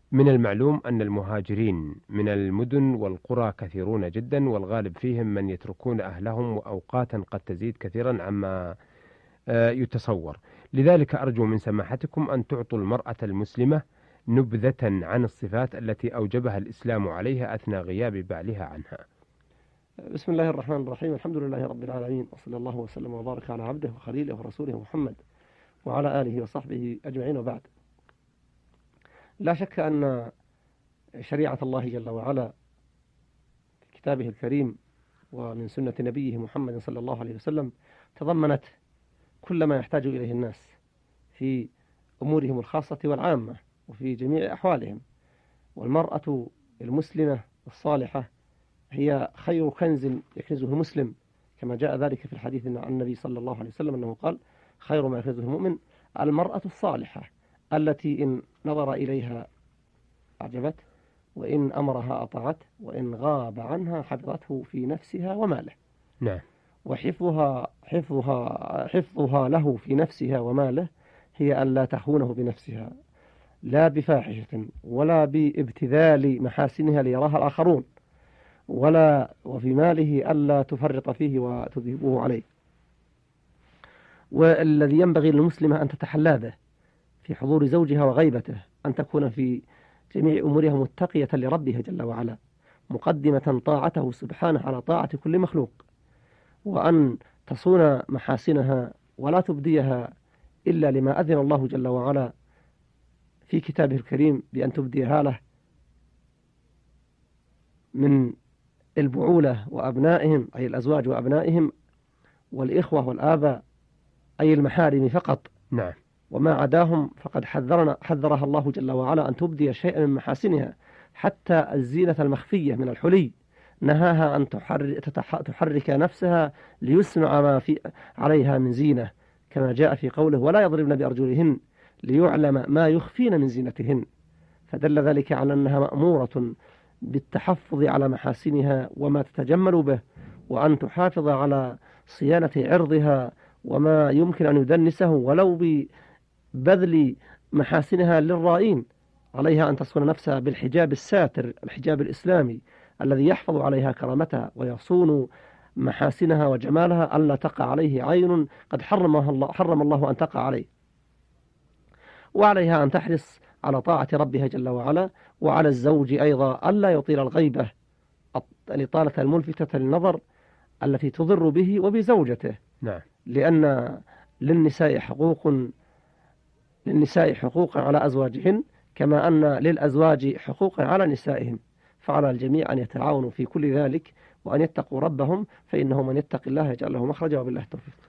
من المعلوم أن المهاجرين من المدن والقرى كثيرون جدا، والغالب فيهم من يتركون أهلهم وأوقاتا قد تزيد كثيرا عما يتصور. لذلك أرجو من سماحتكم أن تعطوا المرأة المسلمة نبذة عن الصفات التي أوجبها الإسلام عليها أثناء غياب بعلها عنها. بسم الله الرحمن الرحيم. الحمد لله رب العالمين، وصلى الله وسلم وبارك على عبده وخليله ورسوله محمد وعلى آله وصحبه أجمعين، وبعد. لا شك أن شريعة الله جل وعلا في كتابه الكريم ومن سنة نبيه محمد صلى الله عليه وسلم تضمنت كل ما يحتاج إليه الناس في أمورهم الخاصة والعامة وفي جميع أحوالهم. والمرأة المسلمة الصالحة هي خير كنز يكنزه المسلم، كما جاء ذلك في الحديث عن النبي صلى الله عليه وسلم أنه قال: خير ما يكنزه المؤمن المرأة الصالحة التي إن نظر إليها أعجبت، وإن أمرها أطاعت، وإن غاب عنها حفظته في نفسها وماله. نعم. وحفظها له في نفسها وماله هي ألا تخونه بنفسها، لا بفاحشة ولا بابتذال محاسنها ليراها الآخرون، وفي ماله ألا تفرط فيه وتذهبه عليه. والذي ينبغي للمسلمة أن تتحلى به في حضور زوجها وغيبته، أن تكون في جميع أمورها متقية لربها جل وعلا، مقدمة طاعته سبحانه على طاعة كل مخلوق، وأن تصون محاسنها ولا تبديها إلا لما أذن الله جل وعلا في كتابه الكريم بأن تبديها له من البعولة وأبنائهم، أي الأزواج وأبنائهم، والإخوة والآباء أي المحارم فقط. نعم. وما عداهم فقد حذرها الله جل وعلا أن تبدي شيئا من محاسنها، حتى الزينة المخفية من الحلي نهاها أن تحرك نفسها ليسمع ما في عليها من زينة، كما جاء في قوله: ولا يضربن بأرجلهن ليعلم ما يخفين من زينتهن. فدل ذلك على أنها مأمورة بالتحفظ على محاسنها وما تتجمل به، وأن تحافظ على صيانة عرضها وما يمكن أن يدنسه ولو ببذل محاسنها للرائين. عليها أن تصون نفسها بالحجاب الساتر، الحجاب الإسلامي الذي يحفظ عليها كرامتها ويصون محاسنها وجمالها، ألا تقع عليه عين قد حرم الله أن تقع عليه. وعليها أن تحرص على طاعة ربها جل وعلا، وعلى الزوج أيضا ألا يطيل الغيبة الإطالة الملفتة للنظر التي تضر به وبزوجته. نعم. لأن للنساء حقوقا على أزواجهن، كما أن للأزواج حقوقا على نسائهم، فعلى الجميع أن يتعاونوا في كل ذلك وأن يتقوا ربهم، فإنه من يتق الله يجعل له مخرجا، وبالله التوفيق.